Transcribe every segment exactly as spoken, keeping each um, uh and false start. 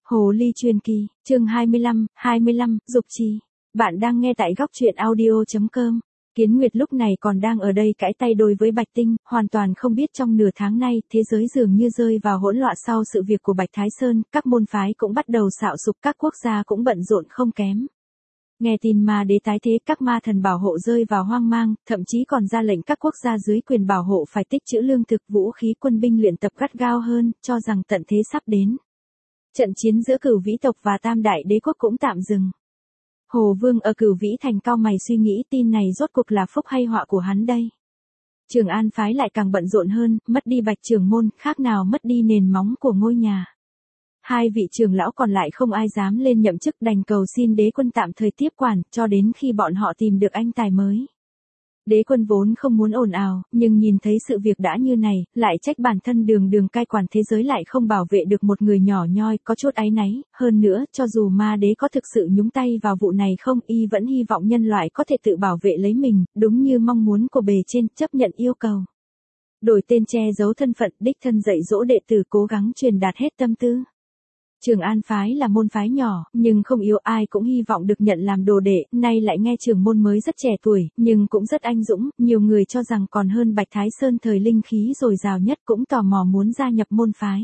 Hồ ly truyền kỳ, chương hai mươi lăm, hai mươi lăm, dục trì. Bạn đang nghe tại góc truyện audio chấm com. Kiến Nguyệt lúc này còn đang ở đây cãi tay đôi với Bạch Tinh, hoàn toàn không biết trong nửa tháng nay, thế giới dường như rơi vào hỗn loạn sau sự việc của Bạch Thái Sơn, các môn phái cũng bắt đầu xạo sục, các quốc gia cũng bận rộn không kém. Nghe tin ma đế tái thế, các ma thần bảo hộ rơi vào hoang mang, thậm chí còn ra lệnh các quốc gia dưới quyền bảo hộ phải tích trữ lương thực, vũ khí, quân binh luyện tập gắt gao hơn, cho rằng tận thế sắp đến. Trận chiến giữa Cửu Vĩ tộc và Tam Đại Đế quốc cũng tạm dừng. Hồ Vương ở Cửu Vĩ thành cau mày suy nghĩ tin này rốt cuộc là phúc hay họa của hắn đây. Trường An phái lại càng bận rộn hơn, mất đi Bạch trưởng môn, khác nào mất đi nền móng của ngôi nhà. Hai vị trưởng lão còn lại không ai dám lên nhậm chức, đành cầu xin đế quân tạm thời tiếp quản, cho đến khi bọn họ tìm được anh tài mới. Đế quân vốn không muốn ồn ào, nhưng nhìn thấy sự việc đã như này, lại trách bản thân đường đường cai quản thế giới lại không bảo vệ được một người nhỏ nhoi, có chút áy náy. Hơn nữa, cho dù ma đế có thực sự nhúng tay vào vụ này không, y vẫn hy vọng nhân loại có thể tự bảo vệ lấy mình, đúng như mong muốn của bề trên, chấp nhận yêu cầu. Đổi tên che giấu thân phận, đích thân dạy dỗ đệ tử, cố gắng truyền đạt hết tâm tư. Trường An phái là môn phái nhỏ, nhưng không yếu, ai cũng hy vọng được nhận làm đồ đệ, nay lại nghe trưởng môn mới rất trẻ tuổi, nhưng cũng rất anh dũng, nhiều người cho rằng còn hơn Bạch Thái Sơn thời linh khí dồi dào nhất, cũng tò mò muốn gia nhập môn phái.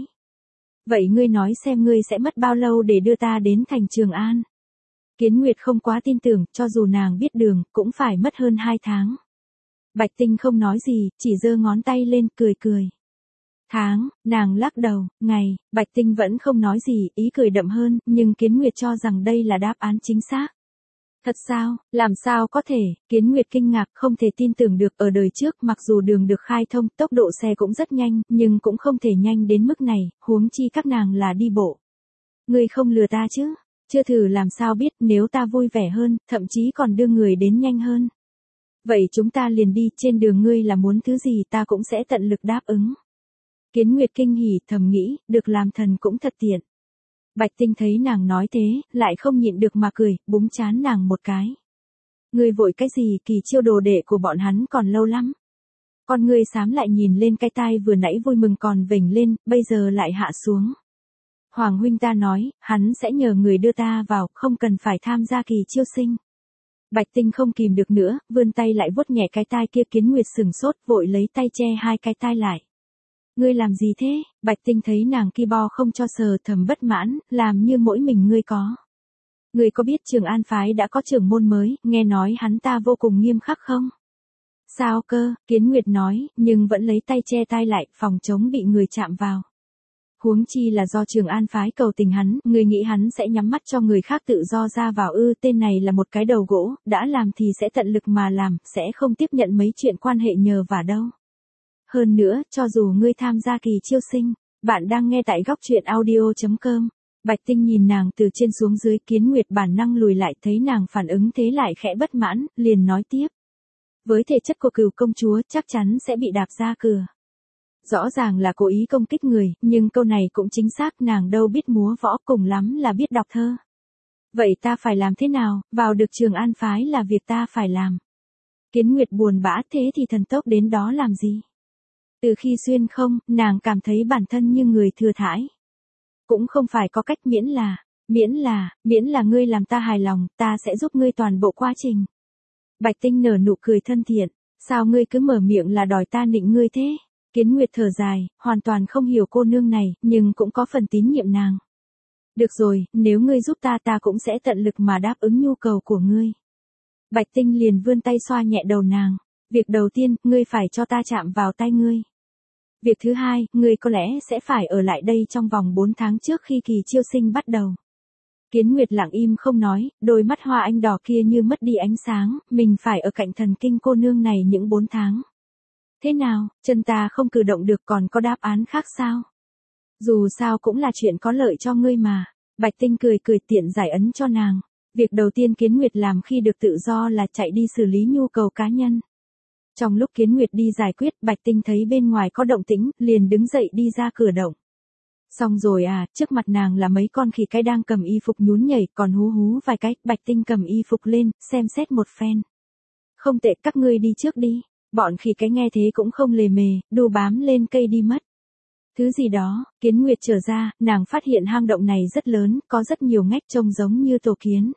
Vậy ngươi nói xem ngươi sẽ mất bao lâu để đưa ta đến thành Trường An? Kiến Nguyệt không quá tin tưởng, cho dù nàng biết đường, cũng phải mất hơn hai tháng. Bạch Tinh không nói gì, chỉ giơ ngón tay lên, cười cười. Tháng, nàng lắc đầu, ngày, Bạch Tinh vẫn không nói gì, ý cười đậm hơn, nhưng Kiến Nguyệt cho rằng đây là đáp án chính xác. Thật sao, làm sao có thể, Kiến Nguyệt kinh ngạc, không thể tin tưởng được, ở đời trước mặc dù đường được khai thông, tốc độ xe cũng rất nhanh, nhưng cũng không thể nhanh đến mức này, huống chi các nàng là đi bộ. Ngươi không lừa ta chứ, chưa thử làm sao biết, nếu ta vui vẻ hơn, thậm chí còn đưa người đến nhanh hơn. Vậy chúng ta liền đi, trên đường ngươi là muốn thứ gì ta cũng sẽ tận lực đáp ứng. Kiến Nguyệt kinh hỉ, thầm nghĩ, được làm thần cũng thật tiện. Bạch Tinh thấy nàng nói thế, lại không nhịn được mà cười, búng trán nàng một cái. Ngươi vội cái gì, kỳ chiêu đồ đệ của bọn hắn còn lâu lắm. Con ngươi xám lại nhìn lên cái tai vừa nãy vui mừng còn vểnh lên, bây giờ lại hạ xuống. Hoàng huynh ta nói, hắn sẽ nhờ người đưa ta vào, không cần phải tham gia kỳ chiêu sinh. Bạch Tinh không kìm được nữa, vươn tay lại vuốt nhẹ cái tai kia. Kiến Nguyệt sừng sốt, vội lấy tay che hai cái tai lại. Ngươi làm gì thế? Bạch Tinh thấy nàng ki bo không cho sờ, thầm bất mãn, làm như mỗi mình ngươi có. Ngươi có biết Trường An phái đã có trưởng môn mới, nghe nói hắn ta vô cùng nghiêm khắc không? Sao cơ? Kiến Nguyệt nói, nhưng vẫn lấy tay che tai lại, phòng chống bị người chạm vào. Huống chi là do Trường An phái cầu tình hắn, ngươi nghĩ hắn sẽ nhắm mắt cho người khác tự do ra vào ư? Tên này là một cái đầu gỗ, đã làm thì sẽ tận lực mà làm, sẽ không tiếp nhận mấy chuyện quan hệ nhờ vả đâu. Hơn nữa, cho dù ngươi tham gia kỳ chiêu sinh, bạn đang nghe tại góc truyện audio chấm com. Bạch Tinh nhìn nàng từ trên xuống dưới, Kiến Nguyệt bản năng lùi lại, thấy nàng phản ứng thế lại khẽ bất mãn, liền nói tiếp. Với thể chất của Cửu công chúa, chắc chắn sẽ bị đạp ra cửa. Rõ ràng là cố ý công kích người, nhưng câu này cũng chính xác, nàng đâu biết múa võ, cùng lắm là biết đọc thơ. Vậy ta phải làm thế nào, vào được Trường An phái là việc ta phải làm. Kiến Nguyệt buồn bã, thế thì thần tốc đến đó làm gì? Từ khi xuyên không, nàng cảm thấy bản thân như người thừa thãi. Cũng không phải có cách, miễn là, miễn là, miễn là ngươi làm ta hài lòng, ta sẽ giúp ngươi toàn bộ quá trình. Bạch Tinh nở nụ cười thân thiện, sao ngươi cứ mở miệng là đòi ta nịnh ngươi thế? Kiến Nguyệt thở dài, hoàn toàn không hiểu cô nương này, nhưng cũng có phần tín nhiệm nàng. Được rồi, nếu ngươi giúp ta ta cũng sẽ tận lực mà đáp ứng nhu cầu của ngươi. Bạch Tinh liền vươn tay xoa nhẹ đầu nàng. Việc đầu tiên, ngươi phải cho ta chạm vào tay ngươi. Việc thứ hai, ngươi có lẽ sẽ phải ở lại đây trong vòng bốn tháng trước khi kỳ chiêu sinh bắt đầu. Kiến Nguyệt lặng im không nói, đôi mắt hoa anh đỏ kia như mất đi ánh sáng, mình phải ở cạnh thần kinh cô nương này những bốn tháng. Thế nào, chân ta không cử động được, còn có đáp án khác sao? Dù sao cũng là chuyện có lợi cho ngươi mà. Bạch Tinh cười cười tiện giải ấn cho nàng. Việc đầu tiên Kiến Nguyệt làm khi được tự do là chạy đi xử lý nhu cầu cá nhân. Trong lúc Kiến Nguyệt đi giải quyết, Bạch Tinh thấy bên ngoài có động tĩnh, liền đứng dậy đi ra cửa động. Xong rồi à, trước mặt nàng là mấy con khỉ cái đang cầm y phục nhún nhảy, còn hú hú vài cái. Bạch Tinh cầm y phục lên, xem xét một phen. Không tệ, các ngươi đi trước đi. Bọn khỉ cái nghe thế cũng không lề mề, đu bám lên cây đi mất. Thứ gì đó, Kiến Nguyệt trở ra, nàng phát hiện hang động này rất lớn, có rất nhiều ngách trông giống như tổ kiến.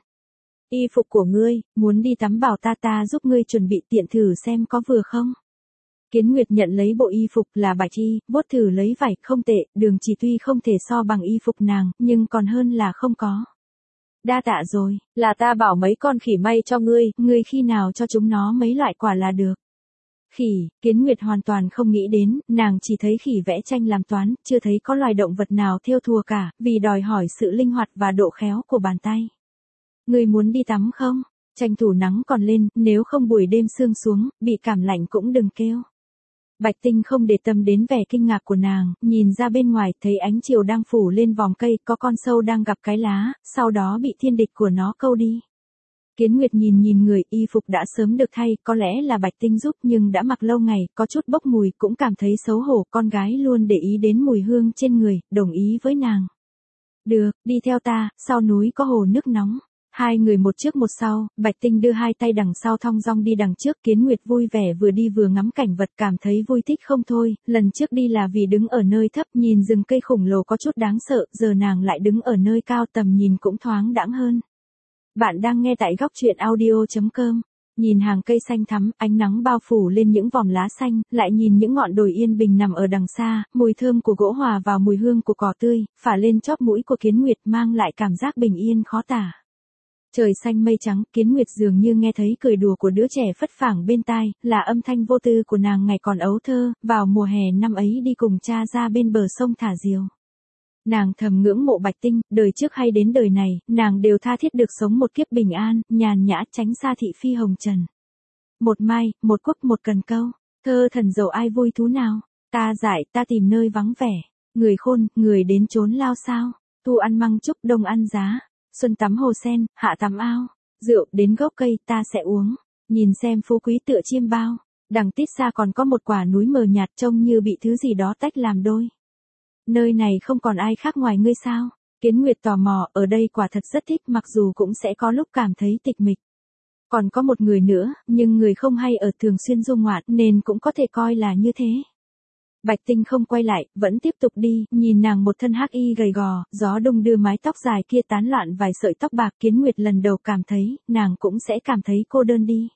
Y phục của ngươi, muốn đi tắm bảo ta ta giúp ngươi chuẩn bị tiện thử xem có vừa không. Kiến Nguyệt nhận lấy bộ y phục là bạch y, vuốt thử lấy vải, không tệ, đường chỉ tuy không thể so bằng y phục nàng, nhưng còn hơn là không có. Đa tạ rồi, là ta bảo mấy con khỉ may cho ngươi, ngươi khi nào cho chúng nó mấy loại quả là được. Khỉ, Kiến Nguyệt hoàn toàn không nghĩ đến, nàng chỉ thấy khỉ vẽ tranh làm toán, chưa thấy có loài động vật nào thêu thùa cả, vì đòi hỏi sự linh hoạt và độ khéo của bàn tay. Ngươi muốn đi tắm không? Tranh thủ nắng còn lên, nếu không buổi đêm sương xuống, bị cảm lạnh cũng đừng kêu. Bạch Tinh không để tâm đến vẻ kinh ngạc của nàng, nhìn ra bên ngoài, thấy ánh chiều đang phủ lên vòng cây, có con sâu đang gặp cái lá, sau đó bị thiên địch của nó câu đi. Kiến Nguyệt nhìn nhìn người, y phục đã sớm được thay, có lẽ là Bạch Tinh giúp nhưng đã mặc lâu ngày, có chút bốc mùi, cũng cảm thấy xấu hổ, con gái luôn để ý đến mùi hương trên người, đồng ý với nàng. Được, đi theo ta, sau núi có hồ nước nóng. Hai người một trước một sau, Bạch Tinh đưa hai tay đằng sau thong dong đi đằng trước, Kiến Nguyệt vui vẻ vừa đi vừa ngắm cảnh vật, cảm thấy vui thích không thôi, lần trước đi là vì đứng ở nơi thấp nhìn rừng cây khổng lồ có chút đáng sợ, giờ nàng lại đứng ở nơi cao tầm nhìn cũng thoáng đãng hơn. Bạn đang nghe tại góc truyện audio chấm com. Nhìn hàng cây xanh thắm, ánh nắng bao phủ lên những vòm lá xanh, lại nhìn những ngọn đồi yên bình nằm ở đằng xa, mùi thơm của gỗ hòa vào mùi hương của cỏ tươi, phả lên chóp mũi của Kiến Nguyệt mang lại cảm giác bình yên khó tả. Trời xanh mây trắng, Kiến Nguyệt dường như nghe thấy cười đùa của đứa trẻ phất phảng bên tai, là âm thanh vô tư của nàng ngày còn ấu thơ, vào mùa hè năm ấy đi cùng cha ra bên bờ sông thả diều. Nàng thầm ngưỡng mộ Bạch Tinh, đời trước hay đến đời này, nàng đều tha thiết được sống một kiếp bình an, nhàn nhã tránh xa thị phi hồng trần. Một mai, một quốc một cần câu, thơ thần dầu ai vui thú nào, ta giải ta tìm nơi vắng vẻ, người khôn, người đến trốn lao sao, thu ăn măng trúc đông ăn giá, xuân tắm hồ sen, hạ tắm ao, rượu đến gốc cây ta sẽ uống, nhìn xem phú quý tựa chiêm bao, đằng tít xa còn có một quả núi mờ nhạt trông như bị thứ gì đó tách làm đôi. Nơi này không còn ai khác ngoài ngươi sao? Kiến Nguyệt tò mò, ở đây quả thật rất thích mặc dù cũng sẽ có lúc cảm thấy tịch mịch. Còn có một người nữa, nhưng người không hay ở thường xuyên du ngoạn nên cũng có thể coi là như thế. Bạch Tinh không quay lại, vẫn tiếp tục đi, nhìn nàng một thân hắc y gầy gò, gió đung đưa mái tóc dài kia tán loạn vài sợi tóc bạc. Kiến Nguyệt lần đầu cảm thấy, nàng cũng sẽ cảm thấy cô đơn đi.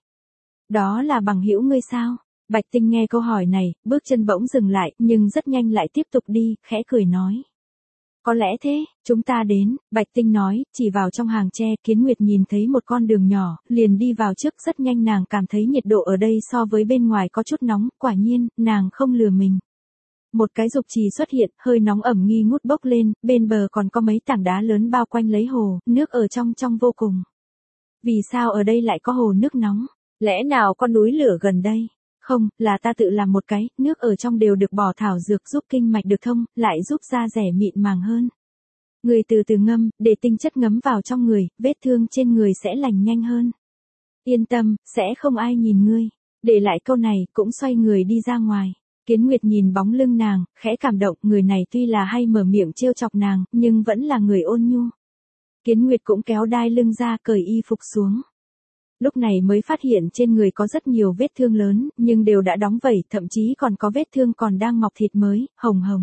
Đó là bằng hữu ngươi sao? Bạch Tinh nghe câu hỏi này, bước chân bỗng dừng lại, nhưng rất nhanh lại tiếp tục đi, khẽ cười nói. Có lẽ thế, chúng ta đến, Bạch Tinh nói, chỉ vào trong hàng tre. Kiến Nguyệt nhìn thấy một con đường nhỏ, liền đi vào trước, rất nhanh nàng cảm thấy nhiệt độ ở đây so với bên ngoài có chút nóng, quả nhiên, nàng không lừa mình. Một cái dục trì xuất hiện, hơi nóng ẩm nghi ngút bốc lên, bên bờ còn có mấy tảng đá lớn bao quanh lấy hồ, nước ở trong trong vô cùng. Vì sao ở đây lại có hồ nước nóng? Lẽ nào có núi lửa gần đây? Không, là ta tự làm một cái, nước ở trong đều được bỏ thảo dược giúp kinh mạch được thông, lại giúp da rẻ mịn màng hơn. Người từ từ ngâm, để tinh chất ngấm vào trong người, vết thương trên người sẽ lành nhanh hơn. Yên tâm, sẽ không ai nhìn ngươi. Để lại câu này, cũng xoay người đi ra ngoài. Kiến Nguyệt nhìn bóng lưng nàng, khẽ cảm động, người này tuy là hay mở miệng trêu chọc nàng, nhưng vẫn là người ôn nhu. Kiến Nguyệt cũng kéo đai lưng ra, cởi y phục xuống. Lúc này mới phát hiện trên người có rất nhiều vết thương lớn, nhưng đều đã đóng vẩy, thậm chí còn có vết thương còn đang mọc thịt mới, hồng hồng.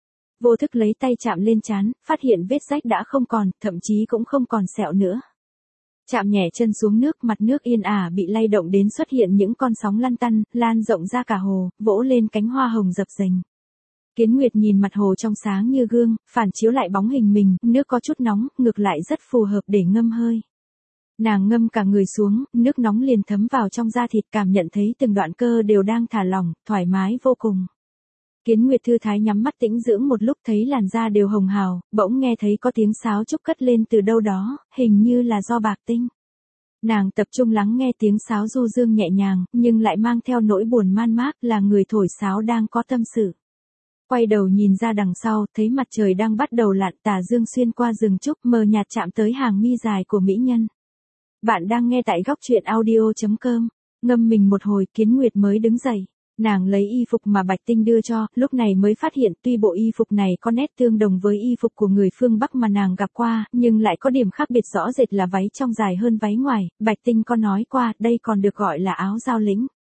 Vô thức lấy tay chạm lên trán, phát hiện vết rách đã không còn, thậm chí cũng không còn sẹo nữa. Chạm nhẹ chân xuống nước, mặt nước yên ả bị lay động đến xuất hiện những con sóng lăn tăn, lan rộng ra cả hồ, vỗ lên cánh hoa hồng dập dềnh. Kiến Nguyệt nhìn mặt hồ trong sáng như gương, phản chiếu lại bóng hình mình, nước có chút nóng, ngược lại rất phù hợp để ngâm hơi. Nàng ngâm cả người xuống, nước nóng liền thấm vào trong da thịt, cảm nhận thấy từng đoạn cơ đều đang thả lỏng, thoải mái vô cùng. Kiến Nguyệt thư thái nhắm mắt tĩnh dưỡng một lúc, thấy làn da đều hồng hào, bỗng nghe thấy có tiếng sáo trúc cất lên từ đâu đó, hình như là do Bạc Tinh. Nàng tập trung lắng nghe tiếng sáo du dương nhẹ nhàng, nhưng lại mang theo nỗi buồn man mác, là người thổi sáo đang có tâm sự. Quay đầu nhìn ra đằng sau, thấy mặt trời đang bắt đầu lặn, tà dương xuyên qua rừng trúc mờ nhạt chạm tới hàng mi dài của mỹ nhân. Bạn đang nghe tại góc truyện audio chấm com. Ngâm mình một hồi, Kiến Nguyệt mới đứng dậy. Nàng lấy y phục mà Bạch Tinh đưa cho, lúc này mới phát hiện tuy bộ y phục này có nét tương đồng với y phục của người phương Bắc mà nàng gặp qua, nhưng lại có điểm khác biệt rõ rệt là váy trong dài hơn váy ngoài. Bạch Tinh có nói qua, đây còn được gọi là áo giao lĩnh.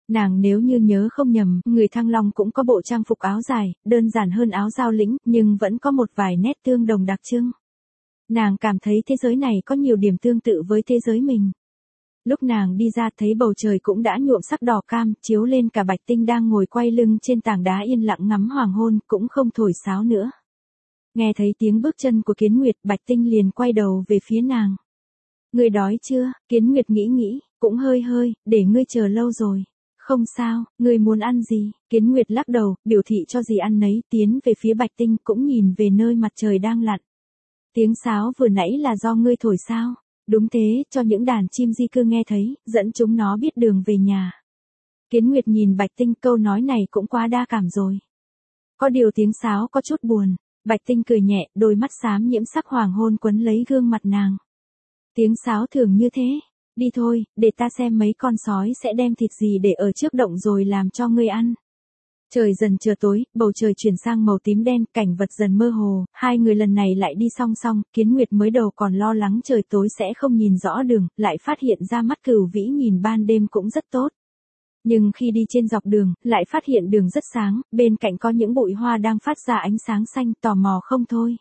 Nàng nếu như nhớ không nhầm, người Thăng Long cũng có bộ trang phục áo dài, đơn giản hơn áo giao lĩnh, nhưng vẫn có một vài nét tương đồng đặc trưng. Nàng cảm thấy thế giới này có nhiều điểm tương tự với thế giới mình. Lúc nàng đi ra thấy bầu trời cũng đã nhuộm sắc đỏ cam, chiếu lên cả Bạch Tinh đang ngồi quay lưng trên tảng đá yên lặng ngắm hoàng hôn, cũng không thổi sáo nữa. Nghe thấy tiếng bước chân của Kiến Nguyệt, Bạch Tinh liền quay đầu về phía nàng. Ngươi đói chưa? Kiến Nguyệt nghĩ nghĩ, cũng hơi hơi, để ngươi chờ lâu rồi. Không sao, ngươi muốn ăn gì? Kiến Nguyệt lắc đầu, biểu thị cho gì ăn nấy, tiến về phía Bạch Tinh, cũng nhìn về nơi mặt trời đang lặn. Tiếng sáo vừa nãy là do ngươi thổi sao? Đúng thế, cho những đàn chim di cư nghe thấy, dẫn chúng nó biết đường về nhà. Kiến Nguyệt nhìn Bạch Tinh, câu nói này cũng quá đa cảm rồi. Có điều tiếng sáo có chút buồn. Bạch Tinh cười nhẹ, đôi mắt xám nhiễm sắc hoàng hôn quấn lấy gương mặt nàng. Tiếng sáo thường như thế. Đi thôi, để ta xem mấy con sói sẽ đem thịt gì để ở trước động rồi làm cho ngươi ăn. Trời dần trở tối, bầu trời chuyển sang màu tím đen, cảnh vật dần mơ hồ, hai người lần này lại đi song song, Kiến Nguyệt mới đầu còn lo lắng trời tối sẽ không nhìn rõ đường, lại phát hiện ra mắt cửu vĩ nhìn ban đêm cũng rất tốt. Nhưng khi đi trên dọc đường, lại phát hiện đường rất sáng, bên cạnh có những bụi hoa đang phát ra ánh sáng xanh, tò mò không thôi.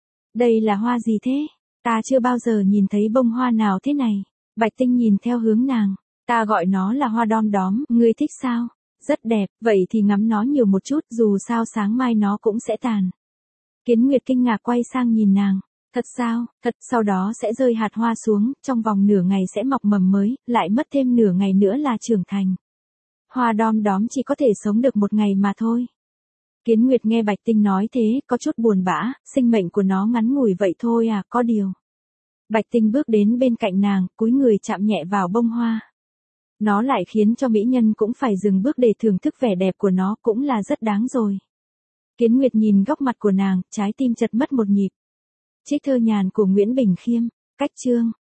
Đây là hoa gì thế? Ta chưa bao giờ nhìn thấy bông hoa nào thế này. Bạch Tinh nhìn theo hướng nàng. Ta gọi nó là hoa đom đóm, ngươi thích sao? Rất đẹp, vậy thì ngắm nó nhiều một chút, dù sao sáng mai nó cũng sẽ tàn. Kiến Nguyệt kinh ngạc quay sang nhìn nàng. Thật sao? Thật, sau đó sẽ rơi hạt hoa xuống, trong vòng nửa ngày sẽ mọc mầm mới, lại mất thêm nửa ngày nữa là trưởng thành. Hoa đom đóm chỉ có thể sống được một ngày mà thôi. Kiến Nguyệt nghe Bạch Tinh nói thế, có chút buồn bã, sinh mệnh của nó ngắn ngủi vậy thôi à, có điều. Bạch Tinh bước đến bên cạnh nàng, cúi người chạm nhẹ vào bông hoa. Nó lại khiến cho mỹ nhân cũng phải dừng bước để thưởng thức vẻ đẹp của nó, cũng là rất đáng rồi. Kiến Nguyệt nhìn góc mặt của nàng, trái tim chật mất một nhịp. Trích thơ nhàn của Nguyễn Bình Khiêm, cách chương.